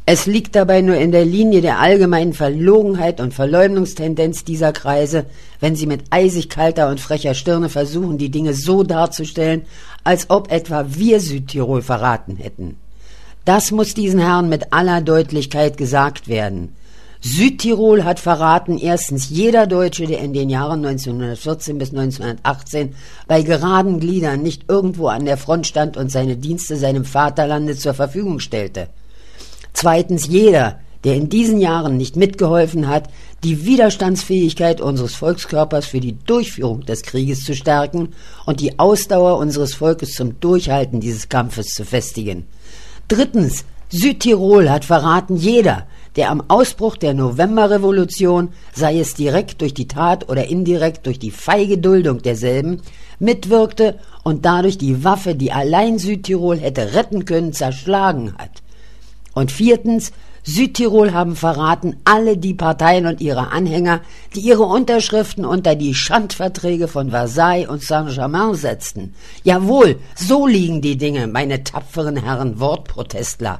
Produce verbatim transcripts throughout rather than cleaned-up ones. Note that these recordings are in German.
Es liegt dabei nur in der Linie der allgemeinen Verlogenheit und Verleumdungstendenz dieser Kreise, wenn sie mit eisig kalter und frecher Stirne versuchen, die Dinge so darzustellen, als ob etwa wir Südtirol verraten hätten. Das muss diesen Herren mit aller Deutlichkeit gesagt werden. Südtirol hat verraten erstens jeder Deutsche, der in den Jahren neunzehnhundertvierzehn bis neunzehnhundertachtzehn bei geraden Gliedern nicht irgendwo an der Front stand und seine Dienste seinem Vaterlande zur Verfügung stellte. Zweitens jeder, der in diesen Jahren nicht mitgeholfen hat, die Widerstandsfähigkeit unseres Volkskörpers für die Durchführung des Krieges zu stärken und die Ausdauer unseres Volkes zum Durchhalten dieses Kampfes zu festigen. Drittens, Südtirol hat verraten jeder, der am Ausbruch der Novemberrevolution, sei es direkt durch die Tat oder indirekt durch die feige Duldung derselben, mitwirkte und dadurch die Waffe, die allein Südtirol hätte retten können, zerschlagen hat. Und viertens, Südtirol haben verraten alle die Parteien und ihre Anhänger, die ihre Unterschriften unter die Schandverträge von Versailles und Saint-Germain setzten. Jawohl, so liegen die Dinge, meine tapferen Herren Wortprotestler.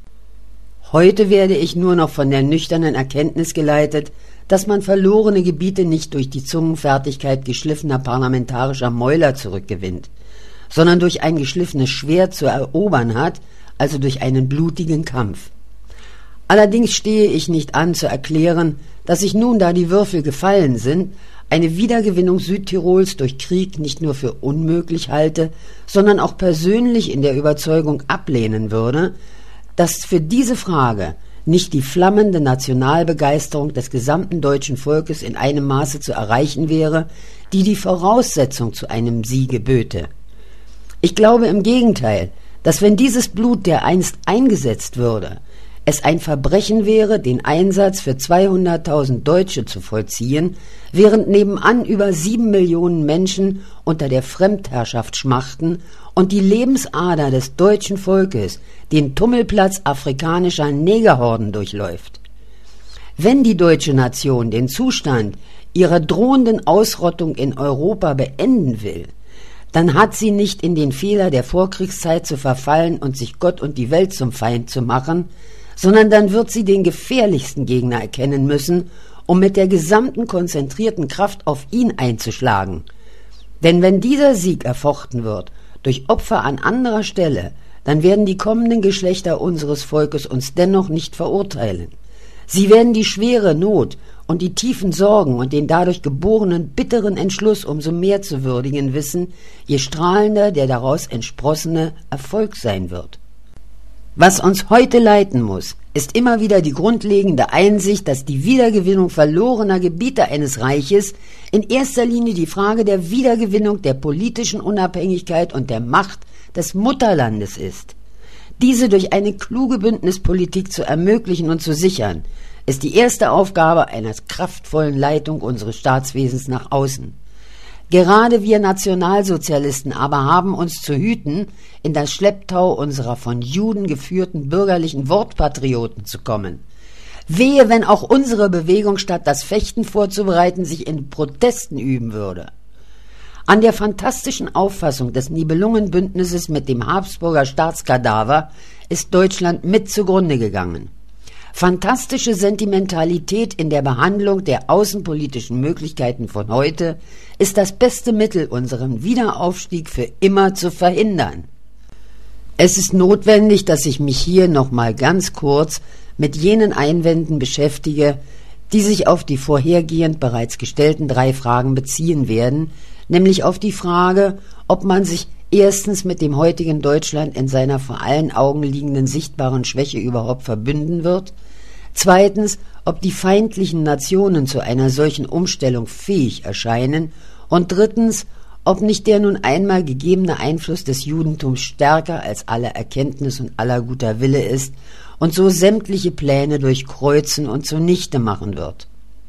Heute werde ich nur noch von der nüchternen Erkenntnis geleitet, dass man verlorene Gebiete nicht durch die Zungenfertigkeit geschliffener parlamentarischer Mäuler zurückgewinnt, sondern durch ein geschliffenes Schwert zu erobern hat, also durch einen blutigen Kampf. Allerdings stehe ich nicht an zu erklären, dass ich nun, da die Würfel gefallen sind, eine Wiedergewinnung Südtirols durch Krieg nicht nur für unmöglich halte, sondern auch persönlich in der Überzeugung ablehnen würde, dass für diese Frage nicht die flammende Nationalbegeisterung des gesamten deutschen Volkes in einem Maße zu erreichen wäre, die die Voraussetzung zu einem Siege böte. Ich glaube im Gegenteil, dass wenn dieses Blut dereinst eingesetzt würde, es ein Verbrechen wäre, den Einsatz für zweihunderttausend Deutsche zu vollziehen, während nebenan über sieben Millionen Menschen unter der Fremdherrschaft schmachten und die Lebensader des deutschen Volkes den Tummelplatz afrikanischer Negerhorden durchläuft. Wenn die deutsche Nation den Zustand ihrer drohenden Ausrottung in Europa beenden will, dann hat sie nicht in den Fehler der Vorkriegszeit zu verfallen und sich Gott und die Welt zum Feind zu machen, sondern dann wird sie den gefährlichsten Gegner erkennen müssen, um mit der gesamten konzentrierten Kraft auf ihn einzuschlagen. Denn wenn dieser Sieg erfochten wird, durch Opfer an anderer Stelle, dann werden die kommenden Geschlechter unseres Volkes uns dennoch nicht verurteilen. Sie werden die schwere Not und die tiefen Sorgen und den dadurch geborenen bitteren Entschluss umso mehr zu würdigen wissen, je strahlender der daraus entsprossene Erfolg sein wird. Was uns heute leiten muss, ist immer wieder die grundlegende Einsicht, dass die Wiedergewinnung verlorener Gebiete eines Reiches in erster Linie die Frage der Wiedergewinnung der politischen Unabhängigkeit und der Macht des Mutterlandes ist. Diese durch eine kluge Bündnispolitik zu ermöglichen und zu sichern, ist die erste Aufgabe einer kraftvollen Leitung unseres Staatswesens nach außen. Gerade wir Nationalsozialisten aber haben uns zu hüten, in das Schlepptau unserer von Juden geführten bürgerlichen Wortpatrioten zu kommen. Wehe, wenn auch unsere Bewegung statt das Fechten vorzubereiten sich in Protesten üben würde. An der fantastischen Auffassung des Nibelungenbündnisses mit dem Habsburger Staatskadaver ist Deutschland mit zugrunde gegangen. Fantastische Sentimentalität in der Behandlung der außenpolitischen Möglichkeiten von heute ist das beste Mittel, unseren Wiederaufstieg für immer zu verhindern. Es ist notwendig, dass ich mich hier noch mal ganz kurz mit jenen Einwänden beschäftige, die sich auf die vorhergehend bereits gestellten drei Fragen beziehen werden, nämlich auf die Frage, ob man sich erstens mit dem heutigen Deutschland in seiner vor allen Augen liegenden sichtbaren Schwäche überhaupt verbünden wird, zweitens, ob die feindlichen Nationen zu einer solchen Umstellung fähig erscheinen und drittens, ob nicht der nun einmal gegebene Einfluss des Judentums stärker als alle Erkenntnis und aller guter Wille ist und so sämtliche Pläne durchkreuzen und zunichte machen wird.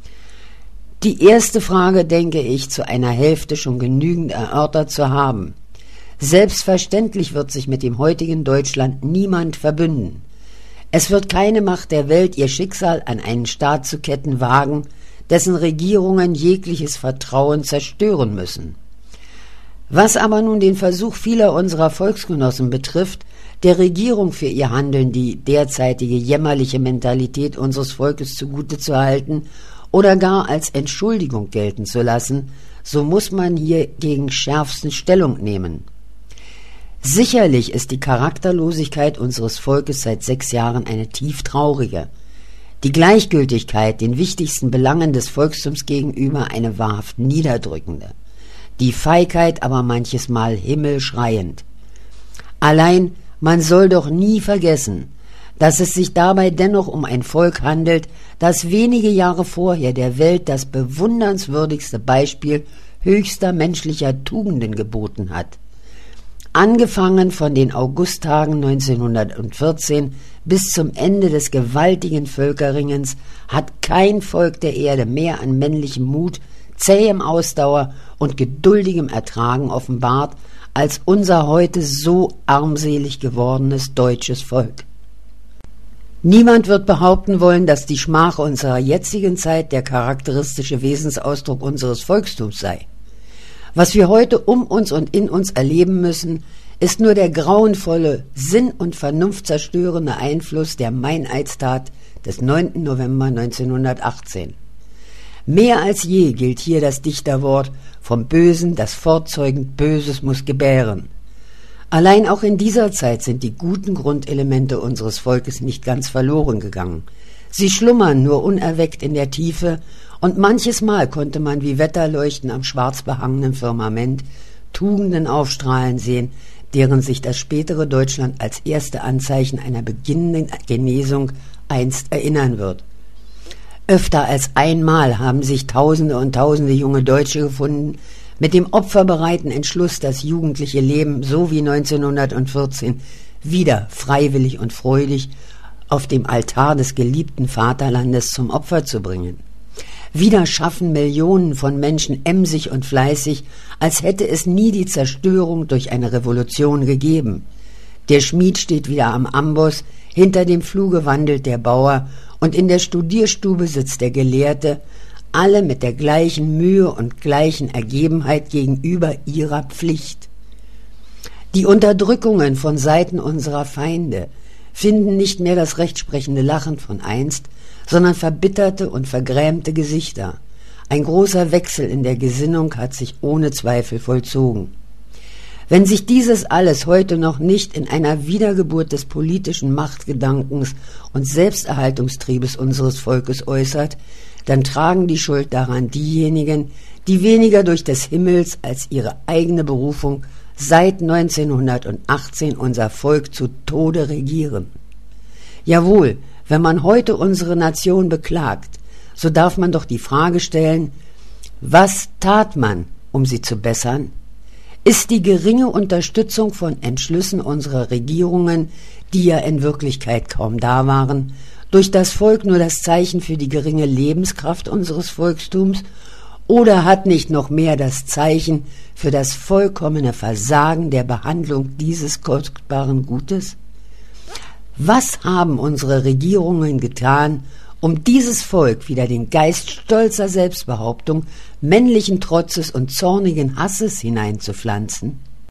Die erste Frage, denke ich, zu einer Hälfte schon genügend erörtert zu haben. Selbstverständlich wird sich mit dem heutigen Deutschland niemand verbünden. Es wird keine Macht der Welt ihr Schicksal an einen Staat zu ketten wagen, dessen Regierungen jegliches Vertrauen zerstören müssen. Was aber nun den Versuch vieler unserer Volksgenossen betrifft, der Regierung für ihr Handeln die derzeitige jämmerliche Mentalität unseres Volkes zugute zu halten oder gar als Entschuldigung gelten zu lassen, so muss man hier gegen schärfsten Stellung nehmen. Sicherlich ist die Charakterlosigkeit unseres Volkes seit sechs Jahren eine tief traurige, die Gleichgültigkeit den wichtigsten Belangen des Volkstums gegenüber eine wahrhaft niederdrückende, die Feigheit aber manches Mal himmelschreiend. Allein man soll doch nie vergessen, dass es sich dabei dennoch um ein Volk handelt, das wenige Jahre vorher der Welt das bewundernswürdigste Beispiel höchster menschlicher Tugenden geboten hat. Angefangen von den Augusttagen neunzehnhundertvierzehn bis zum Ende des gewaltigen Völkerringens hat kein Volk der Erde mehr an männlichem Mut, zähem Ausdauer und geduldigem Ertragen offenbart als unser heute so armselig gewordenes deutsches Volk. Niemand wird behaupten wollen, dass die Schmach unserer jetzigen Zeit der charakteristische Wesensausdruck unseres Volkstums sei. Was wir heute um uns und in uns erleben müssen, ist nur der grauenvolle, sinn- und vernunftzerstörende Einfluss der Meineidstat des neunten November neunzehnhundertachtzehn. Mehr als je gilt hier das Dichterwort vom Bösen, das fortzeugend Böses muss gebären. Allein auch in dieser Zeit sind die guten Grundelemente unseres Volkes nicht ganz verloren gegangen. Sie schlummern nur unerweckt in der Tiefe, und manches Mal konnte man wie Wetterleuchten am schwarz behangenen Firmament Tugenden aufstrahlen sehen, deren sich das spätere Deutschland als erste Anzeichen einer beginnenden Genesung einst erinnern wird. Öfter als einmal haben sich Tausende und Tausende junge Deutsche gefunden, mit dem opferbereiten Entschluss, das jugendliche Leben so wie neunzehnhundertvierzehn wieder freiwillig und freudig auf dem Altar des geliebten Vaterlandes zum Opfer zu bringen. Wieder schaffen Millionen von Menschen emsig und fleißig, als hätte es nie die Zerstörung durch eine Revolution gegeben. Der Schmied steht wieder am Amboss, hinter dem Pfluge wandelt der Bauer und in der Studierstube sitzt der Gelehrte, alle mit der gleichen Mühe und gleichen Ergebenheit gegenüber ihrer Pflicht. Die Unterdrückungen von Seiten unserer Feinde finden nicht mehr das rechtsprechende Lachen von einst, sondern verbitterte und vergrämte Gesichter. Ein großer Wechsel in der Gesinnung hat sich ohne Zweifel vollzogen. Wenn sich dieses alles heute noch nicht in einer Wiedergeburt des politischen Machtgedankens und Selbsterhaltungstriebes unseres Volkes äußert, dann tragen die Schuld daran diejenigen, die weniger durch des Himmels als ihre eigene Berufung seit neunzehnhundertachtzehn unser Volk zu Tode regieren. Jawohl, wenn man heute unsere Nation beklagt, so darf man doch die Frage stellen, was tat man, um sie zu bessern? Ist die geringe Unterstützung von Entschlüssen unserer Regierungen, die ja in Wirklichkeit kaum da waren, durch das Volk nur das Zeichen für die geringe Lebenskraft unseres Volkstums, oder hat nicht noch mehr das Zeichen für das vollkommene Versagen der Behandlung dieses kostbaren Gutes? Was haben unsere Regierungen getan, um dieses Volk wieder den Geist stolzer Selbstbehauptung, männlichen Trotzes und zornigen Hasses hineinzupflanzen?